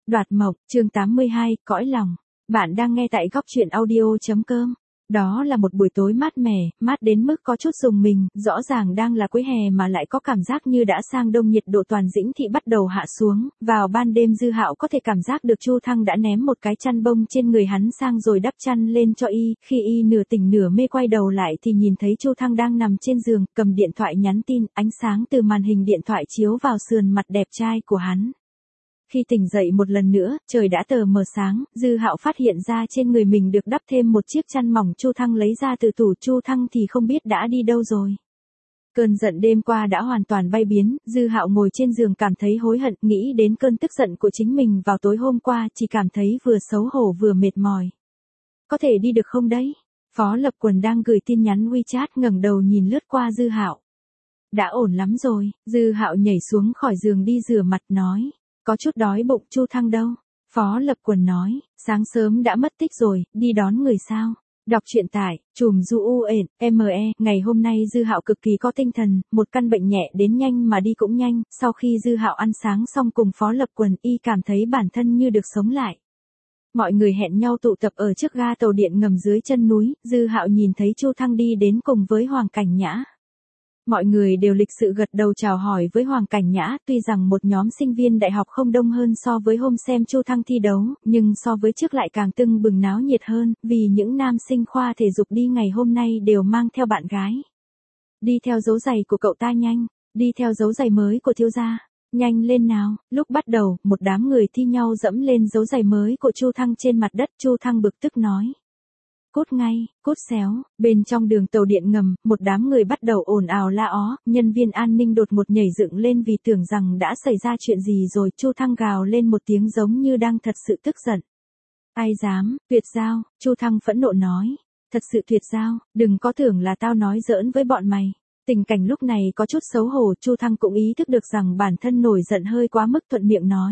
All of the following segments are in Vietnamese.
Đoạt mộng, chương 82, cõi lòng. Bạn đang nghe tại góc truyện audio.com. Đó là một buổi tối mát mẻ, mát đến mức có chút rùng mình, rõ ràng đang là cuối hè mà lại có cảm giác như đã sang đông, nhiệt độ toàn Dĩnh Thị bắt đầu hạ xuống. Vào ban đêm Dư Hạo có thể cảm giác được Chu Thăng đã ném một cái chăn bông trên người hắn sang rồi đắp chăn lên cho y, khi y nửa tỉnh nửa mê quay đầu lại thì nhìn thấy Chu Thăng đang nằm trên giường, cầm điện thoại nhắn tin, ánh sáng từ màn hình điện thoại chiếu vào sườn mặt đẹp trai của hắn. Khi tỉnh dậy một lần nữa, trời đã tờ mờ sáng, Dư Hạo phát hiện ra trên người mình được đắp thêm một chiếc chăn mỏng Chu Thăng lấy ra từ tủ. Chu Thăng thì không biết đã đi đâu rồi. Cơn giận đêm qua đã hoàn toàn bay biến, Dư Hạo ngồi trên giường cảm thấy hối hận, nghĩ đến cơn tức giận của chính mình vào tối hôm qua, chỉ cảm thấy vừa xấu hổ vừa mệt mỏi. Có thể đi được không đấy? Phó Lập Quần đang gửi tin nhắn WeChat ngẩng đầu nhìn lướt qua Dư Hạo. Đã ổn lắm rồi, Dư Hạo nhảy xuống khỏi giường đi rửa mặt nói. Có chút đói bụng. Chu Thăng đâu? Phó Lập Quần nói, sáng sớm đã mất tích rồi, đi đón người sao? Đọc truyện tại chùm me. Ngày hôm nay Dư Hạo cực kỳ có tinh thần, một căn bệnh nhẹ đến nhanh mà đi cũng nhanh. Sau khi Dư Hạo ăn sáng xong cùng Phó Lập Quần, y cảm thấy bản thân như được sống lại. Mọi người hẹn nhau tụ tập ở trước ga tàu điện ngầm dưới chân núi. Dư Hạo nhìn thấy Chu Thăng đi đến cùng với Hoàng Cảnh Nhã. Mọi người đều lịch sự gật đầu chào hỏi với Hoàng Cảnh Nhã, tuy rằng một nhóm sinh viên đại học không đông hơn so với hôm xem Chu Thăng thi đấu, nhưng so với trước lại càng tưng bừng náo nhiệt hơn, vì những nam sinh khoa thể dục đi ngày hôm nay đều mang theo bạn gái. Đi theo dấu giày của cậu ta nhanh, đi theo dấu giày mới của thiếu gia, nhanh lên nào. Lúc bắt đầu, một đám người thi nhau dẫm lên dấu giày mới của Chu Thăng trên mặt đất. Chu Thăng bực tức nói. Cút ngay, cút xéo. Bên trong đường tàu điện ngầm, một đám người bắt đầu ồn ào la ó, nhân viên an ninh đột ngột nhảy dựng lên vì tưởng rằng đã xảy ra chuyện gì rồi. Chu Thăng gào lên một tiếng giống như đang thật sự tức giận. Ai dám, tuyệt giao. Chu Thăng phẫn nộ nói. Thật sự tuyệt giao, đừng có tưởng là tao nói giỡn với bọn mày. Tình cảnh lúc này có chút xấu hổ, Chu Thăng cũng ý thức được rằng bản thân nổi giận hơi quá mức, thuận miệng nói.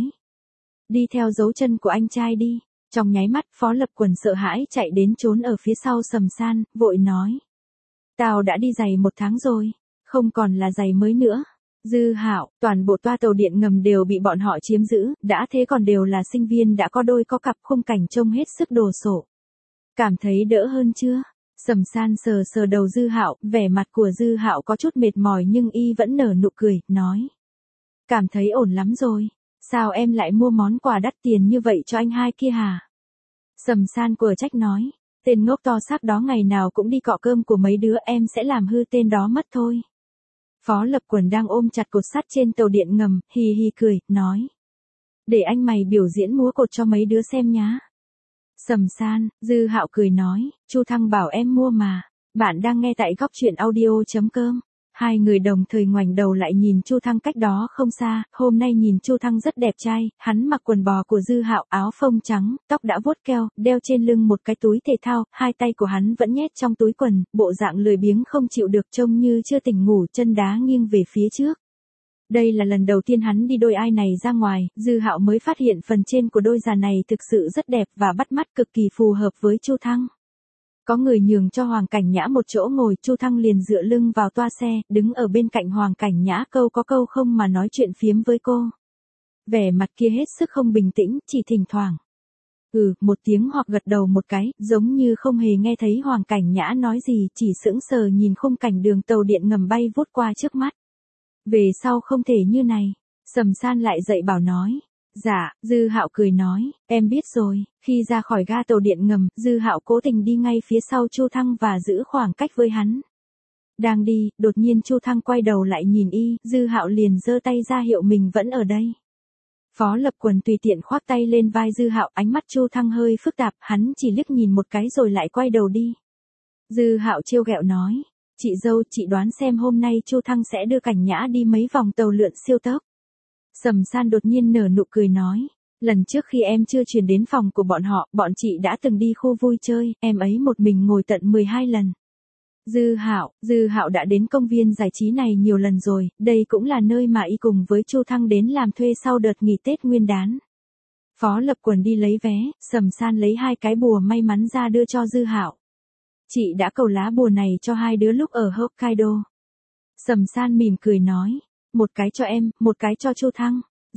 Đi theo dấu chân của anh trai đi. Trong nháy mắt, Phó Lập Quần sợ hãi chạy đến trốn ở phía sau Sầm San, vội nói. Tao đã đi giày 1 tháng rồi, không còn là giày mới nữa. Dư Hạo, toàn bộ toa tàu điện ngầm đều bị bọn họ chiếm giữ, đã thế còn đều là sinh viên đã có đôi có cặp, khung cảnh trông hết sức đồ sộ. Cảm thấy đỡ hơn chưa? Sầm San sờ sờ đầu Dư Hạo, vẻ mặt của Dư Hạo có chút mệt mỏi nhưng y vẫn nở nụ cười, nói. Cảm thấy ổn lắm rồi. Sao em lại mua món quà đắt tiền như vậy cho anh hai kia hả? Sầm San quở trách nói. Tên ngốc to xác đó ngày nào cũng đi cọ cơm của mấy đứa, em sẽ làm hư tên đó mất thôi. Phó Lập Quần đang ôm chặt cột sắt trên tàu điện ngầm, hì hì cười, nói. Để anh mày biểu diễn múa cột cho mấy đứa xem nhá. Sầm San, Dư Hạo cười nói, Chu Thăng bảo em mua mà. Bạn đang nghe tại góc truyện audio.com. Hai người đồng thời ngoảnh đầu lại nhìn Chu Thăng cách đó không xa. Hôm nay nhìn Chu Thăng rất đẹp trai, hắn mặc quần bò của Dư Hạo, áo phông trắng, tóc đã vuốt keo, đeo trên lưng một cái túi thể thao, hai tay của hắn vẫn nhét trong túi quần, bộ dạng lười biếng không chịu được, trông như chưa tỉnh ngủ, chân đá nghiêng về phía trước. Đây là lần đầu tiên hắn đi đôi ai này ra ngoài, Dư Hạo mới phát hiện phần trên của đôi giày này thực sự rất đẹp và bắt mắt, cực kỳ phù hợp với Chu Thăng. Có người nhường cho Hoàng Cảnh Nhã một chỗ ngồi, Chu Thăng liền dựa lưng vào toa xe, đứng ở bên cạnh Hoàng Cảnh Nhã, câu có câu không mà nói chuyện phiếm với cô. Vẻ mặt kia hết sức không bình tĩnh, chỉ thỉnh thoảng. Một tiếng hoặc gật đầu một cái, giống như không hề nghe thấy Hoàng Cảnh Nhã nói gì, chỉ sững sờ nhìn khung cảnh đường tàu điện ngầm bay vút qua trước mắt. Về sau không thể như này. Sầm San lại dậy bảo nói. Dạ, Dư Hạo cười nói, em biết rồi. Khi ra khỏi ga tàu điện ngầm, Dư Hạo cố tình đi ngay phía sau Chu Thăng và giữ khoảng cách với hắn. Đang đi, đột nhiên Chu Thăng quay đầu lại nhìn y, Dư Hạo liền giơ tay ra hiệu mình vẫn ở đây. Phó Lập Quần tùy tiện khoác tay lên vai Dư Hạo, ánh mắt Chu Thăng hơi phức tạp, hắn chỉ liếc nhìn một cái rồi lại quay đầu đi. Dư Hạo trêu ghẹo nói, chị dâu, chị đoán xem hôm nay Chu Thăng sẽ đưa Cảnh Nhã đi mấy vòng tàu lượn siêu tốc. Sầm San đột nhiên nở nụ cười nói, lần trước khi em chưa chuyển đến phòng của bọn họ, bọn chị đã từng đi khu vui chơi, em ấy một mình ngồi tận 12 lần. Dư Hạo đã đến công viên giải trí này nhiều lần rồi, đây cũng là nơi mà y cùng với Chu Thăng đến làm thuê sau đợt nghỉ Tết Nguyên đán. Phó Lập Quần đi lấy vé, Sầm San lấy 2 cái bùa may mắn ra đưa cho Dư Hạo. Chị đã cầu lá bùa này cho 2 đứa lúc ở Hokkaido. Sầm San mỉm cười nói. Một cái cho em, một cái cho Chu Thăng.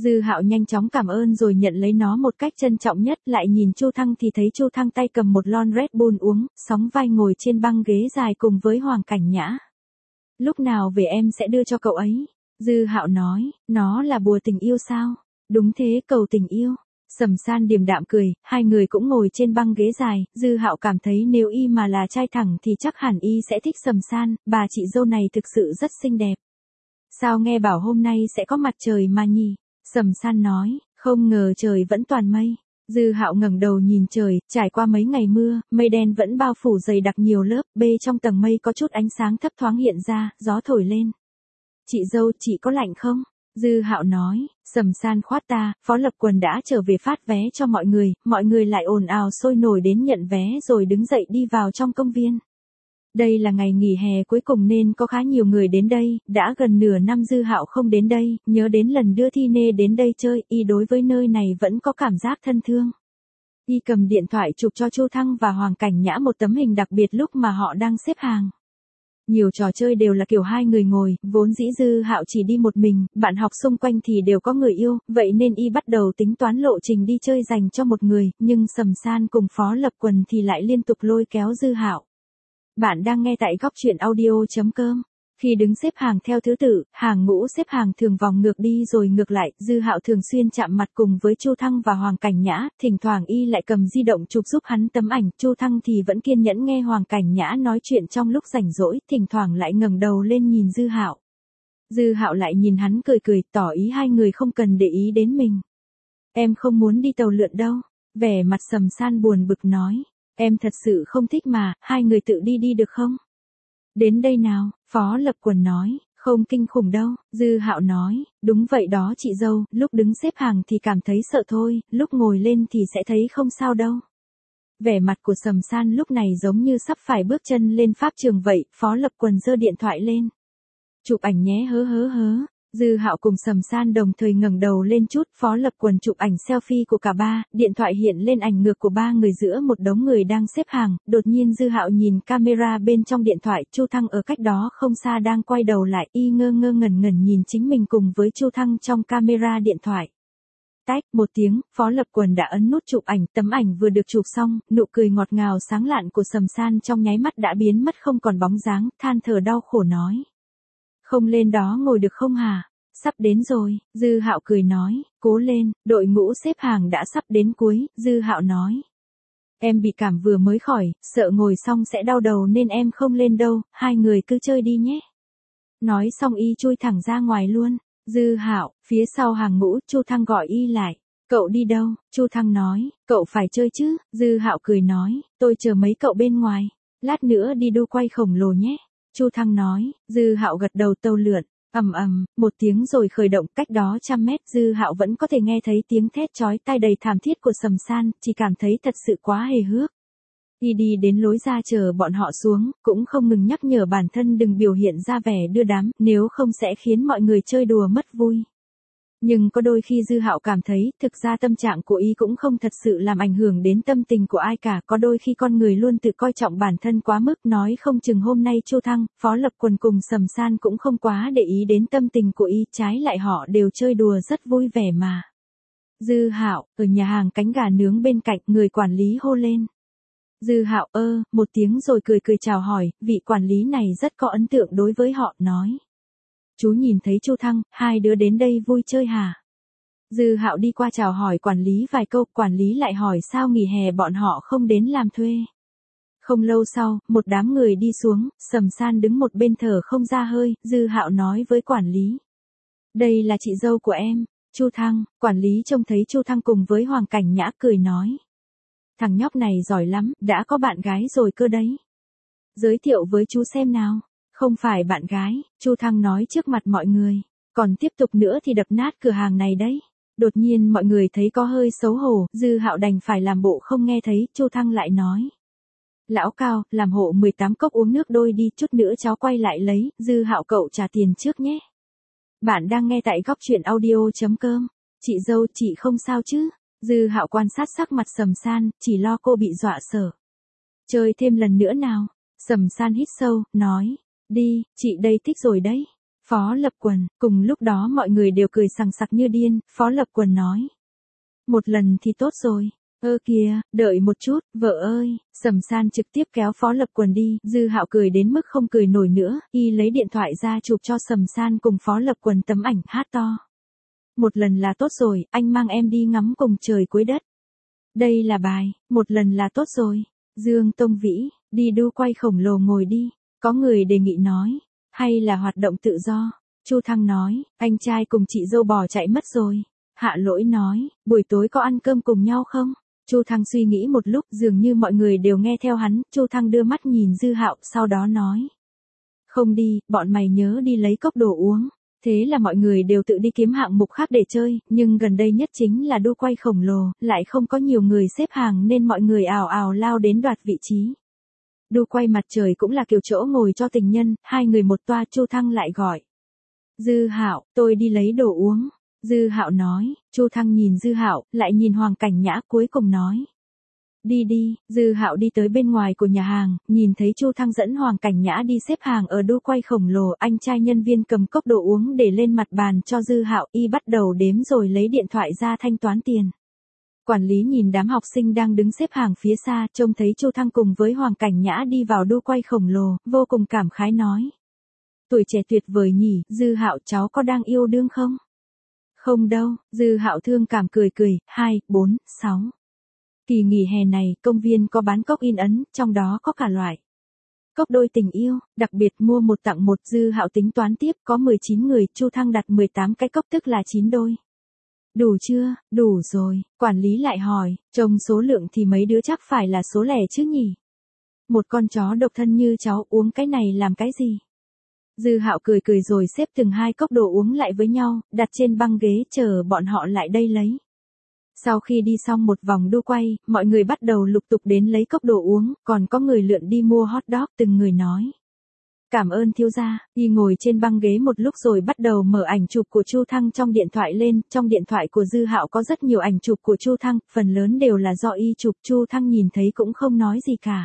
Dư Hạo nhanh chóng cảm ơn rồi nhận lấy nó một cách trân trọng nhất, lại nhìn Chu Thăng thì thấy Chu Thăng tay cầm một lon Red Bull uống, sóng vai ngồi trên băng ghế dài cùng với Hoàng Cảnh Nhã. Lúc nào về em sẽ đưa cho cậu ấy. Dư Hạo nói, nó là bùa tình yêu sao? Đúng thế, cầu tình yêu. Sầm San điềm đạm cười, hai người cũng ngồi trên băng ghế dài, Dư Hạo cảm thấy nếu y mà là trai thẳng thì chắc hẳn y sẽ thích Sầm San, bà chị dâu này thực sự rất xinh đẹp. Sao nghe bảo hôm nay sẽ có mặt trời mà nhỉ? Sầm San nói, không ngờ trời vẫn toàn mây. Dư Hạo ngẩng đầu nhìn trời, trải qua mấy ngày mưa, mây đen vẫn bao phủ dày đặc nhiều lớp, trong tầng mây có chút ánh sáng thấp thoáng hiện ra, gió thổi lên. Chị dâu, chị có lạnh không? Dư Hạo nói, Sầm San khoát ta, Phó Lập Quần đã trở về phát vé cho mọi người lại ồn ào sôi nổi đến nhận vé rồi đứng dậy đi vào trong công viên. Đây là ngày nghỉ hè cuối cùng nên có khá nhiều người đến đây, đã gần nửa năm Dư Hạo không đến đây, nhớ đến lần đưa Thi Nê đến đây chơi, y đối với nơi này vẫn có cảm giác thân thương. Y cầm điện thoại chụp cho Chu Thăng và Hoàng Cảnh Nhã một tấm hình đặc biệt lúc mà họ đang xếp hàng. Nhiều trò chơi đều là kiểu hai người ngồi, vốn dĩ Dư Hạo chỉ đi một mình, bạn học xung quanh thì đều có người yêu, vậy nên y bắt đầu tính toán lộ trình đi chơi dành cho một người, nhưng Sầm San cùng Phó Lập Quần thì lại liên tục lôi kéo Dư Hạo. Bạn đang nghe tại góc truyện audio.com. Khi đứng xếp hàng theo thứ tự, hàng ngũ xếp hàng thường vòng ngược đi rồi ngược lại, Dư Hạo thường xuyên chạm mặt cùng với Chu Thăng và Hoàng Cảnh Nhã, thỉnh thoảng y lại cầm di động chụp giúp hắn tấm ảnh, Chu Thăng thì vẫn kiên nhẫn nghe Hoàng Cảnh Nhã nói chuyện trong lúc rảnh rỗi, thỉnh thoảng lại ngẩng đầu lên nhìn Dư Hạo. Dư Hạo lại nhìn hắn cười cười, tỏ ý hai người không cần để ý đến mình. Em không muốn đi tàu lượn đâu. Vẻ mặt Sầm San buồn bực nói. Em thật sự không thích mà, hai người tự đi đi được không? Đến đây nào, Phó Lập Quần nói, không kinh khủng đâu, Dư Hạo nói, đúng vậy đó chị dâu, lúc đứng xếp hàng thì cảm thấy sợ thôi, lúc ngồi lên thì sẽ thấy không sao đâu. Vẻ mặt của Sầm San lúc này giống như sắp phải bước chân lên pháp trường vậy, Phó Lập Quần giơ điện thoại lên. Chụp ảnh nhé hớ hớ hớ. Dư Hạo cùng Sầm San đồng thời ngẩng đầu lên chút, Phó Lập Quần chụp ảnh selfie của cả ba, điện thoại hiện lên ảnh ngược của ba người giữa một đống người đang xếp hàng, đột nhiên Dư Hạo nhìn camera bên trong điện thoại, Chu Thăng ở cách đó không xa đang quay đầu lại, y ngơ ngơ ngẩn ngẩn nhìn chính mình cùng với Chu Thăng trong camera điện thoại. Tách, một tiếng, Phó Lập Quần đã ấn nút chụp ảnh, tấm ảnh vừa được chụp xong, nụ cười ngọt ngào sáng lạn của Sầm San trong nháy mắt đã biến mất không còn bóng dáng, than thở đau khổ nói. Không lên đó ngồi được không hả? Sắp đến rồi, Dư Hạo cười nói, cố lên, đội ngũ xếp hàng đã sắp đến cuối, Dư Hạo nói. Em bị cảm vừa mới khỏi, sợ ngồi xong sẽ đau đầu nên em không lên đâu, hai người cứ chơi đi nhé. Nói xong y chui thẳng ra ngoài luôn. Dư Hạo, phía sau hàng ngũ, Chu Thăng gọi y lại. Cậu đi đâu? Chu Thăng nói, cậu phải chơi chứ. Dư Hạo cười nói, tôi chờ mấy cậu bên ngoài. Lát nữa đi đu quay khổng lồ nhé. Chu Thăng nói, Dư Hạo gật đầu tàu lượn. Ầm ầm, một tiếng rồi khởi động, cách đó trăm mét, Dư Hạo vẫn có thể nghe thấy tiếng thét chói tai đầy thảm thiết của Sầm San, chỉ cảm thấy thật sự quá hề hước. Y đi đến lối ra chờ bọn họ xuống, cũng không ngừng nhắc nhở bản thân đừng biểu hiện ra vẻ đưa đám, nếu không sẽ khiến mọi người chơi đùa mất vui. Nhưng có đôi khi Dư Hạo cảm thấy, thực ra tâm trạng của y cũng không thật sự làm ảnh hưởng đến tâm tình của ai cả, có đôi khi con người luôn tự coi trọng bản thân quá mức, nói không chừng hôm nay Chu Thăng, Phó Lập Quần cùng Sầm San cũng không quá để ý đến tâm tình của y, trái lại họ đều chơi đùa rất vui vẻ mà. Dư Hạo, ở nhà hàng cánh gà nướng bên cạnh, người quản lý hô lên. Dư Hạo một tiếng rồi cười cười chào hỏi, vị quản lý này rất có ấn tượng đối với họ, nói. Chú nhìn thấy Chu Thăng, hai đứa đến đây vui chơi hả? Dư Hạo đi qua chào hỏi quản lý vài câu, quản lý lại hỏi sao nghỉ hè bọn họ không đến làm thuê. Không lâu sau, một đám người đi xuống, Sầm San đứng một bên thở không ra hơi, Dư Hạo nói với quản lý. Đây là chị dâu của em, Chu Thăng. Quản lý trông thấy Chu Thăng cùng với Hoàng Cảnh Nhã cười nói. Thằng nhóc này giỏi lắm, đã có bạn gái rồi cơ đấy. Giới thiệu với chú xem nào. Không phải bạn gái, Chu Thăng nói trước mặt mọi người. Còn tiếp tục nữa thì đập nát cửa hàng này đấy. Đột nhiên mọi người thấy có hơi xấu hổ, Dư Hạo đành phải làm bộ không nghe thấy, Chu Thăng lại nói. Lão Cao, làm hộ 18 cốc uống nước đôi đi, chút nữa cháu quay lại lấy, Dư Hạo cậu trả tiền trước nhé. Bạn đang nghe tại góc truyện audio.com. Chị dâu, chị không sao chứ? Dư Hạo quan sát sắc mặt Sầm San, chỉ lo cô bị dọa sợ. Chơi thêm lần nữa nào. Sầm San hít sâu, nói. Đi, chị đây thích rồi đấy. Phó Lập Quần, cùng lúc đó mọi người đều cười sằng sặc như điên, Phó Lập Quần nói. Một lần thì tốt rồi. Ơ kìa, đợi một chút, vợ ơi, Sầm San trực tiếp kéo Phó Lập Quần đi, Dư Hạo cười đến mức không cười nổi nữa, y lấy điện thoại ra chụp cho Sầm San cùng Phó Lập Quần tấm ảnh hát to. Một lần là tốt rồi, anh mang em đi ngắm cùng trời cuối đất. Đây là bài, một lần là tốt rồi. Dương Tông Vĩ, đi đu quay khổng lồ ngồi đi. Có người đề nghị nói, hay là hoạt động tự do. Chu Thăng nói, anh trai cùng chị dâu bỏ chạy mất rồi. Hạ Lỗi nói, buổi tối có ăn cơm cùng nhau không? Chu Thăng suy nghĩ một lúc, dường như mọi người đều nghe theo hắn, Chu Thăng đưa mắt nhìn Dư Hạo, sau đó nói. Không đi, bọn mày nhớ đi lấy cốc đồ uống. Thế là mọi người đều tự đi kiếm hạng mục khác để chơi, nhưng gần đây nhất chính là đu quay khổng lồ, lại không có nhiều người xếp hàng nên mọi người ào ào lao đến đoạt vị trí. Đu quay mặt trời cũng là kiểu chỗ ngồi cho tình nhân, hai người một toa. Chu Thăng lại gọi. Dư Hạo, tôi đi lấy đồ uống. Dư Hạo nói, Chu Thăng nhìn Dư Hạo, lại nhìn Hoàng Cảnh Nhã, cuối cùng nói. Đi đi. Dư Hạo đi tới bên ngoài của nhà hàng, nhìn thấy Chu Thăng dẫn Hoàng Cảnh Nhã đi xếp hàng ở đu quay khổng lồ, anh trai nhân viên cầm cốc đồ uống để lên mặt bàn cho Dư Hạo, y bắt đầu đếm rồi lấy điện thoại ra thanh toán tiền. Quản lý nhìn đám học sinh đang đứng xếp hàng phía xa, trông thấy Chu Thăng cùng với Hoàng Cảnh Nhã đi vào đu quay khổng lồ, vô cùng cảm khái nói. Tuổi trẻ tuyệt vời nhỉ, Dư Hạo cháu có đang yêu đương không? Không đâu, Dư Hạo thương cảm cười cười, 2, 4, 6. Kỳ nghỉ hè này, công viên có bán cốc in ấn, trong đó có cả loại. Cốc đôi tình yêu, đặc biệt mua một tặng một. Dư Hạo tính toán tiếp, có 19 người, Chu Thăng đặt 18 cái cốc tức là 9 đôi. Đủ chưa? Đủ rồi, quản lý lại hỏi, trông số lượng thì mấy đứa chắc phải là số lẻ chứ nhỉ? Một con chó độc thân như cháu uống cái này làm cái gì? Dư Hạo cười cười rồi xếp từng hai cốc đồ uống lại với nhau, đặt trên băng ghế chờ bọn họ lại đây lấy. Sau khi đi xong một vòng đu quay, mọi người bắt đầu lục tục đến lấy cốc đồ uống, còn có người lượn đi mua hot dog, từng người nói. Cảm ơn thiếu gia, y ngồi trên băng ghế một lúc rồi bắt đầu mở ảnh chụp của Chu Thăng trong điện thoại lên, trong điện thoại của Dư Hạo có rất nhiều ảnh chụp của Chu Thăng, phần lớn đều là do y chụp, Chu Thăng nhìn thấy cũng không nói gì cả.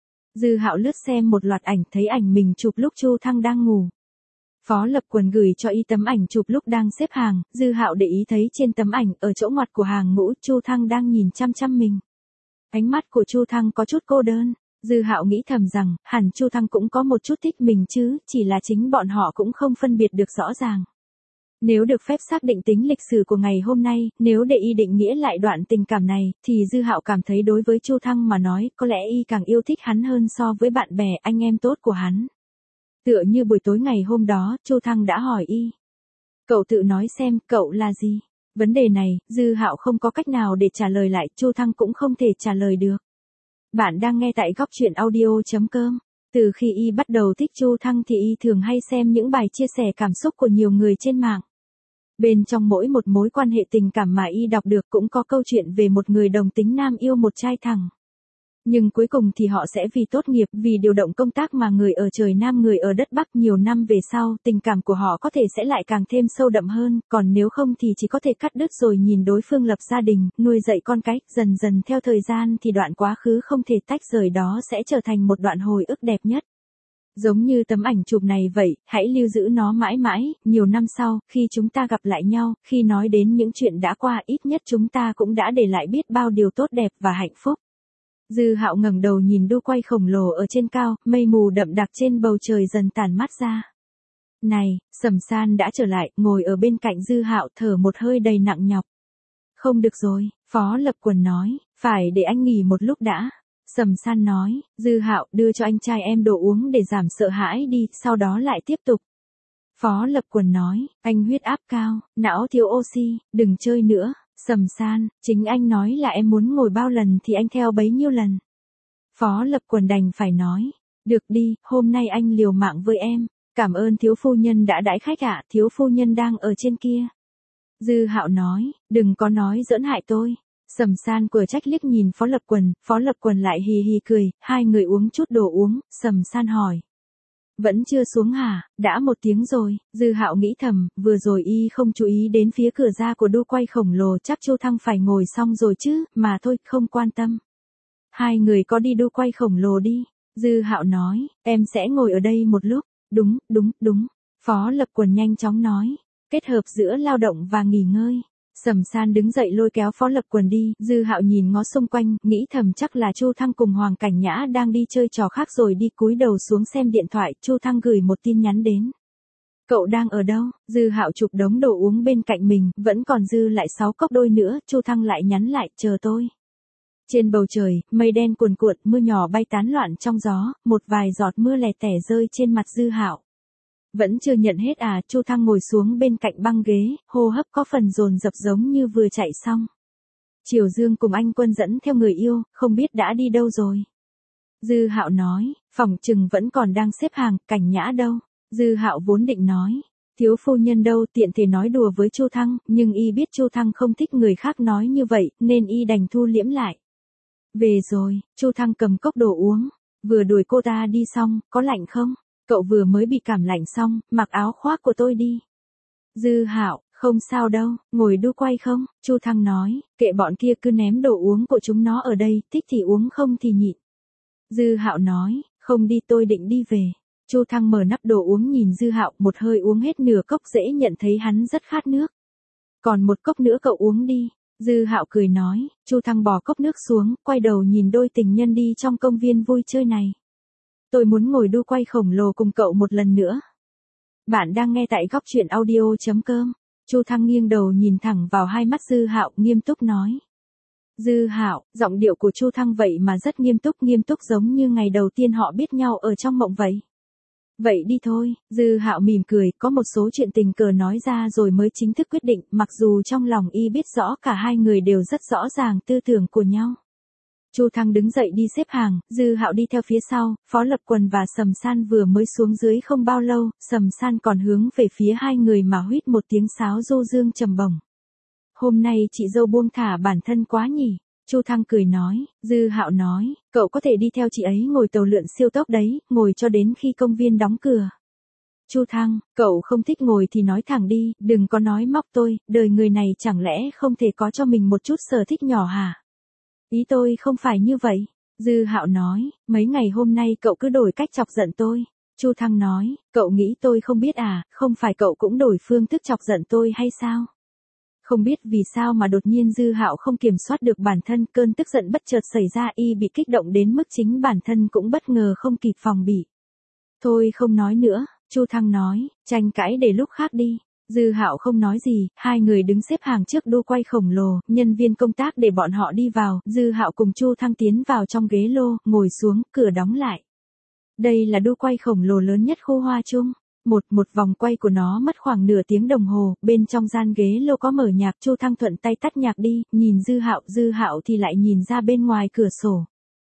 Dư Hạo lướt xem một loạt ảnh, thấy ảnh mình chụp lúc Chu Thăng đang ngủ. Phó Lập Quần gửi cho y tấm ảnh chụp lúc đang xếp hàng, Dư Hạo để ý thấy trên tấm ảnh, ở chỗ ngoặt của hàng ngũ, Chu Thăng đang nhìn chăm chăm mình. Ánh mắt của Chu Thăng có chút cô đơn, Dư Hạo nghĩ thầm rằng, hẳn Chu Thăng cũng có một chút thích mình chứ, chỉ là chính bọn họ cũng không phân biệt được rõ ràng. Nếu được phép xác định tính lịch sử của ngày hôm nay, nếu để y định nghĩa lại đoạn tình cảm này, thì Dư Hạo cảm thấy đối với Chu Thăng mà nói, có lẽ y càng yêu thích hắn hơn so với bạn bè, anh em tốt của hắn. Tựa như buổi tối ngày hôm đó, Chu Thăng đã hỏi y. Cậu tự nói xem, cậu là gì? Vấn đề này, Dư Hạo không có cách nào để trả lời lại, Chu Thăng cũng không thể trả lời được. Bạn đang nghe tại góc truyện audio.com. Từ khi y bắt đầu thích Chu Thăng thì y thường hay xem những bài chia sẻ cảm xúc của nhiều người trên mạng. Bên trong mỗi một mối quan hệ tình cảm mà y đọc được cũng có câu chuyện về một người đồng tính nam yêu một trai thẳng. Nhưng cuối cùng thì họ sẽ vì tốt nghiệp, vì điều động công tác mà người ở trời Nam người ở đất Bắc, nhiều năm về sau, tình cảm của họ có thể sẽ lại càng thêm sâu đậm hơn, còn nếu không thì chỉ có thể cắt đứt rồi nhìn đối phương lập gia đình, nuôi dạy con cái, dần dần theo thời gian thì đoạn quá khứ không thể tách rời đó sẽ trở thành một đoạn hồi ức đẹp nhất. Giống như tấm ảnh chụp này vậy, hãy lưu giữ nó mãi mãi, nhiều năm sau, khi chúng ta gặp lại nhau, khi nói đến những chuyện đã qua, ít nhất chúng ta cũng đã để lại biết bao điều tốt đẹp và hạnh phúc. Dư Hạo ngẩng đầu nhìn đu quay khổng lồ ở trên cao, mây mù đậm đặc trên bầu trời dần tản mát ra. Này, Sầm San đã trở lại, ngồi ở bên cạnh Dư Hạo, thở một hơi đầy nặng nhọc. Không được rồi, Phó Lập Quần nói, phải để anh nghỉ một lúc đã. Sầm San nói, Dư Hạo đưa cho anh trai em đồ uống để giảm sợ hãi đi, sau đó lại tiếp tục. Phó Lập Quần nói, anh huyết áp cao, não thiếu oxy, đừng chơi nữa. Sầm San, chính anh nói là em muốn ngồi bao lần thì anh theo bấy nhiêu lần. Phó Lập Quần đành phải nói, được đi, hôm nay anh liều mạng với em, cảm ơn thiếu phu nhân đã đãi khách ạ, thiếu phu nhân đang ở trên kia. Dư Hạo nói, đừng có nói giỡn hại tôi. Sầm San cửa trách liếc nhìn Phó Lập Quần lại hì hì cười, hai người uống chút đồ uống, Sầm San hỏi. Vẫn chưa xuống hả, đã 1 tiếng rồi, Dư Hạo nghĩ thầm, vừa rồi y không chú ý đến phía cửa ra của đu quay khổng lồ, chắc Chu Thăng phải ngồi xong rồi chứ, mà thôi, không quan tâm. Hai người có đi đu quay khổng lồ đi, Dư Hạo nói, em sẽ ngồi ở đây một lúc, đúng. Phó Lập Quần nhanh chóng nói, kết hợp giữa lao động và nghỉ ngơi. Sầm San đứng dậy lôi kéo Phó Lập Quần đi, Dư Hạo nhìn ngó xung quanh, nghĩ thầm chắc là Chu Thăng cùng Hoàng Cảnh Nhã đang đi chơi trò khác rồi đi, cúi đầu xuống xem điện thoại, Chu Thăng gửi một tin nhắn đến. Cậu đang ở đâu? Dư Hạo chụp đống đồ uống bên cạnh mình, vẫn còn dư lại 6 cốc đôi nữa, Chu Thăng lại nhắn lại, chờ tôi. Trên bầu trời, mây đen cuồn cuộn, mưa nhỏ bay tán loạn trong gió, một vài giọt mưa lè tẻ rơi trên mặt Dư Hạo. Vẫn chưa nhận hết à? Chu Thăng ngồi xuống bên cạnh băng ghế, hô hấp có phần dồn dập giống như vừa chạy xong. Triều Dương cùng anh Quân dẫn theo người yêu, không biết đã đi đâu rồi. Dư Hạo nói, phòng chừng vẫn còn đang xếp hàng, Cảnh Nhã đâu? Dư Hạo vốn định nói, thiếu phu nhân đâu, tiện thể nói đùa với Chu Thăng, nhưng y biết Chu Thăng không thích người khác nói như vậy, nên y đành thu liễm lại. Về rồi, Chu Thăng cầm cốc đồ uống, vừa đuổi cô ta đi xong, có lạnh không? Cậu vừa mới bị cảm lạnh xong, mặc áo khoác của tôi đi. Dư Hạo, không sao đâu, ngồi đu quay không? Chu Thăng nói, kệ bọn kia cứ ném đồ uống của chúng nó ở đây, thích thì uống không thì nhịn. Dư Hạo nói, không đi, tôi định đi về. Chu Thăng mở nắp đồ uống nhìn Dư Hạo, một hơi uống hết nửa cốc, dễ nhận thấy hắn rất khát nước. Còn một cốc nữa cậu uống đi. Dư Hạo cười nói, Chu Thăng bỏ cốc nước xuống, quay đầu nhìn đôi tình nhân đi trong công viên vui chơi này. Tôi muốn ngồi đu quay khổng lồ cùng cậu một lần nữa. Bạn đang nghe tại góc truyện audio.com. Chu Thăng nghiêng đầu nhìn thẳng vào hai mắt Dư Hạo, nghiêm túc nói. Dư Hạo, giọng điệu của Chu Thăng vậy mà rất nghiêm túc giống như ngày đầu tiên họ biết nhau ở trong mộng vậy. Vậy đi thôi. Dư Hạo mỉm cười, có một số chuyện tình cờ nói ra rồi mới chính thức quyết định, mặc dù trong lòng y biết rõ cả hai người đều rất rõ ràng tư tưởng của nhau. Chu Thăng đứng dậy đi xếp hàng, Dư Hạo đi theo phía sau, Phó Lập Quần và Sầm San vừa mới xuống dưới không bao lâu, Sầm San còn hướng về phía hai người mà huýt một tiếng sáo du dương trầm bổng. Hôm nay chị dâu buông thả bản thân quá nhỉ? Chu Thăng cười nói, Dư Hạo nói, cậu có thể đi theo chị ấy ngồi tàu lượn siêu tốc đấy, ngồi cho đến khi công viên đóng cửa. Chu Thăng, cậu không thích ngồi thì nói thẳng đi, đừng có nói móc tôi, đời người này chẳng lẽ không thể có cho mình một chút sở thích nhỏ hả? Ý tôi không phải như vậy. Dư Hạo nói, mấy ngày hôm nay cậu cứ đổi cách chọc giận tôi. Chu Thăng nói, cậu nghĩ tôi không biết à, không phải cậu cũng đổi phương thức chọc giận tôi hay sao? Không biết vì sao mà đột nhiên Dư Hạo không kiểm soát được bản thân, cơn tức giận bất chợt xảy ra, y bị kích động đến mức chính bản thân cũng bất ngờ không kịp phòng bị. Thôi không nói nữa, Chu Thăng nói, tranh cãi để lúc khác đi. Dư Hạo không nói gì, hai người đứng xếp hàng trước đu quay khổng lồ, nhân viên công tác để bọn họ đi vào, Dư Hạo cùng Chu Thăng tiến vào trong ghế lô, ngồi xuống, cửa đóng lại. Đây là đu quay khổng lồ lớn nhất khu Hoa Trung. Một vòng quay của nó mất khoảng nửa tiếng đồng hồ, bên trong gian ghế lô có mở nhạc, Chu Thăng thuận tay tắt nhạc đi, nhìn Dư Hạo thì lại nhìn ra bên ngoài cửa sổ.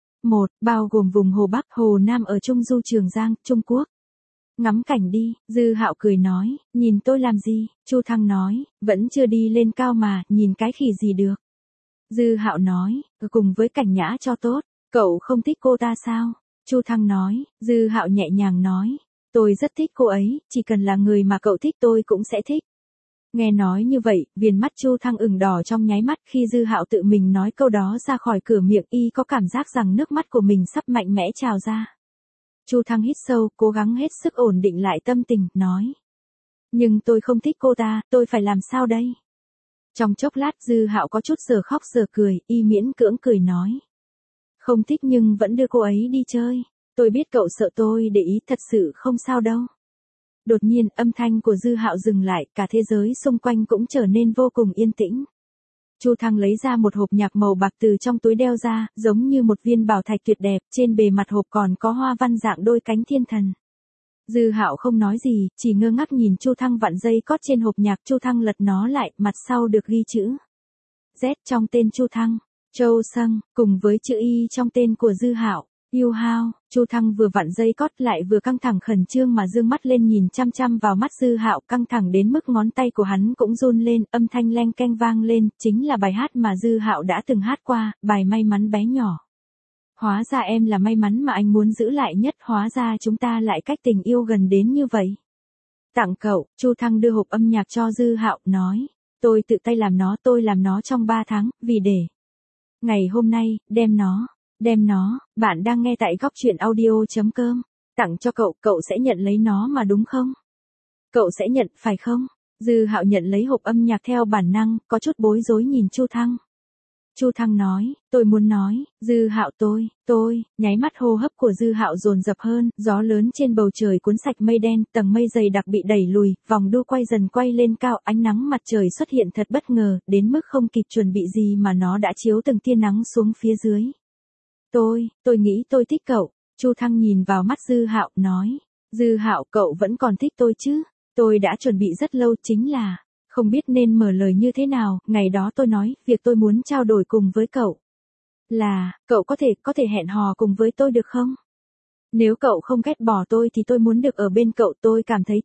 Bao gồm vùng Hồ Bắc, Hồ Nam ở Trung Du Trường Giang, Trung Quốc. Ngắm cảnh đi, Dư Hạo cười nói, nhìn tôi làm gì? Chu Thăng nói, vẫn chưa đi lên cao mà, nhìn cái khỉ gì được. Dư Hạo nói, cùng với Cảnh Nhã cho tốt, cậu không thích cô ta sao? Chu Thăng nói, Dư Hạo nhẹ nhàng nói, tôi rất thích cô ấy, chỉ cần là người mà cậu thích tôi cũng sẽ thích. Nghe nói như vậy, viền mắt Chu Thăng ửng đỏ trong nháy mắt khi Dư Hạo tự mình nói câu đó ra khỏi cửa miệng, y có cảm giác rằng nước mắt của mình sắp mạnh mẽ trào ra. Chu Thăng hít sâu, cố gắng hết sức ổn định lại tâm tình, nói. Nhưng tôi không thích cô ta, tôi phải làm sao đây? Trong chốc lát Dư Hạo có chút giờ khóc giờ cười, y miễn cưỡng cười nói. Không thích nhưng vẫn đưa cô ấy đi chơi. Tôi biết cậu sợ tôi để ý, thật sự không sao đâu. Đột nhiên âm thanh của Dư Hạo dừng lại, cả thế giới xung quanh cũng trở nên vô cùng yên tĩnh. Chu Thăng lấy ra một hộp nhạc màu bạc từ trong túi đeo ra, giống như một viên bảo thạch tuyệt đẹp, trên bề mặt hộp còn có hoa văn dạng đôi cánh thiên thần. Dư Hạo không nói gì, chỉ ngơ ngác nhìn Chu Thăng vặn dây cót trên hộp nhạc. Chu Thăng lật nó lại, mặt sau được ghi chữ Z trong tên Chu Thăng, Châu Sâng, cùng với chữ Y trong tên của Dư Hạo, Yêu Hao. Chu Thăng vừa vặn dây cót lại vừa căng thẳng khẩn trương mà dương mắt lên nhìn chăm chăm vào mắt Dư Hạo, căng thẳng đến mức ngón tay của hắn cũng run lên, âm thanh leng keng vang lên, chính là bài hát mà Dư Hạo đã từng hát qua, bài May mắn bé nhỏ. Hóa ra em là may mắn mà anh muốn giữ lại nhất, hóa ra chúng ta lại cách tình yêu gần đến như vậy. Tặng cậu. Chu Thăng đưa hộp âm nhạc cho Dư Hạo, nói, tôi tự tay làm nó, tôi làm nó trong 3 tháng, vì để ngày hôm nay, đem nó, bạn đang nghe tại góc truyện audio.com, tặng cho cậu, cậu sẽ nhận lấy nó mà đúng không? Cậu sẽ nhận phải không? Dư Hạo nhận lấy hộp âm nhạc theo bản năng, có chút bối rối nhìn Chu Thăng. Chu Thăng nói, tôi muốn nói, Dư Hạo tôi, nháy mắt hô hấp của Dư Hạo dồn dập hơn, gió lớn trên bầu trời cuốn sạch mây đen, tầng mây dày đặc bị đẩy lùi, vòng đu quay dần quay lên cao, ánh nắng mặt trời xuất hiện thật bất ngờ, đến mức không kịp chuẩn bị gì mà nó đã chiếu từng tia nắng xuống phía dưới. Tôi nghĩ tôi thích cậu, Chu Thăng nhìn vào mắt Dư Hạo, nói, Dư Hạo cậu vẫn còn thích tôi chứ, tôi đã chuẩn bị rất lâu chính là... Không biết nên mở lời như thế nào, ngày đó tôi nói, việc tôi muốn trao đổi cùng với cậu. Là, cậu có thể hẹn hò cùng với tôi được không? Nếu cậu không ghét bỏ tôi thì tôi muốn được ở bên cậu, tôi cảm thấy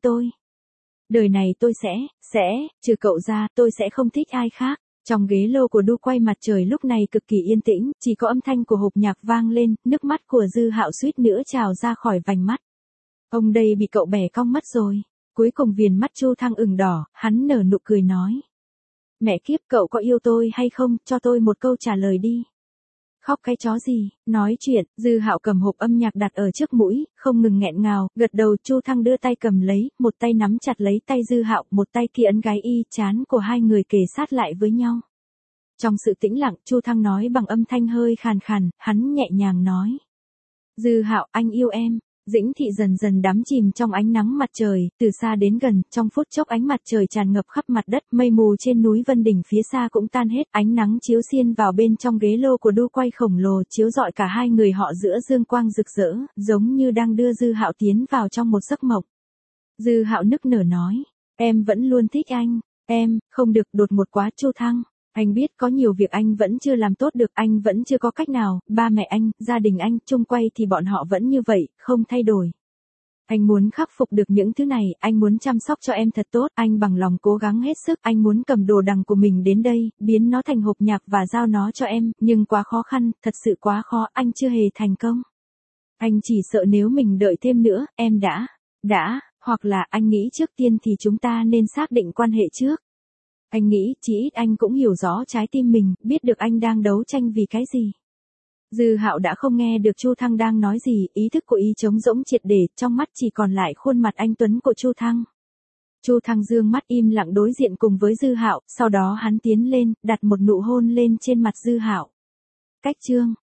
đời này tôi trừ cậu ra, tôi sẽ không thích ai khác. Trong ghế lô của đu quay mặt trời lúc này cực kỳ yên tĩnh, chỉ có âm thanh của hộp nhạc vang lên, nước mắt của Dư Hạo suýt nữa trào ra khỏi vành mắt. Ông đây bị cậu bẻ cong mất rồi. Cuối cùng viền mắt Chu Thăng ửng đỏ, hắn nở nụ cười nói. Mẹ kiếp, cậu có yêu tôi hay không, cho tôi một câu trả lời đi. Khóc cái chó gì, nói chuyện, Dư Hạo cầm hộp âm nhạc đặt ở trước mũi, không ngừng nghẹn ngào, gật đầu. Chu Thăng đưa tay cầm lấy, một tay nắm chặt lấy tay Dư Hạo, một tay kia ấn gáy y chán của hai người kề sát lại với nhau. Trong sự tĩnh lặng, Chu Thăng nói bằng âm thanh hơi khàn khàn, hắn nhẹ nhàng nói. Dư Hạo, anh yêu em. Dĩnh Thị dần dần đắm chìm trong ánh nắng mặt trời, từ xa đến gần, trong phút chốc ánh mặt trời tràn ngập khắp mặt đất, mây mù trên núi Vân Đỉnh phía xa cũng tan hết, ánh nắng chiếu xiên vào bên trong ghế lô của đu quay khổng lồ, chiếu rọi cả hai người họ giữa dương quang rực rỡ, giống như đang đưa Dư Hạo tiến vào trong một giấc mộng. Dư Hạo nức nở nói, em vẫn luôn thích anh, em, không được, đột ngột quá Chu Thăng. Anh biết có nhiều việc anh vẫn chưa làm tốt được, anh vẫn chưa có cách nào, ba mẹ anh, gia đình anh, chung quay thì bọn họ vẫn như vậy, không thay đổi. Anh muốn khắc phục được những thứ này, anh muốn chăm sóc cho em thật tốt, anh bằng lòng cố gắng hết sức, anh muốn cầm đồ đằng của mình đến đây, biến nó thành hộp nhạc và giao nó cho em, nhưng quá khó khăn, thật sự quá khó, anh chưa hề thành công. Anh chỉ sợ nếu mình đợi thêm nữa, em hoặc là anh nghĩ trước tiên thì chúng ta nên xác định quan hệ trước. Anh nghĩ, chỉ ít anh cũng hiểu rõ trái tim mình, biết được anh đang đấu tranh vì cái gì. Dư Hạo đã không nghe được Chu Thăng đang nói gì, ý thức của y trống rỗng triệt để, trong mắt chỉ còn lại khuôn mặt anh tuấn của Chu Thăng. Chu Thăng dương mắt im lặng đối diện cùng với Dư Hạo, sau đó hắn tiến lên, đặt một nụ hôn lên trên mặt Dư Hạo. Cách chương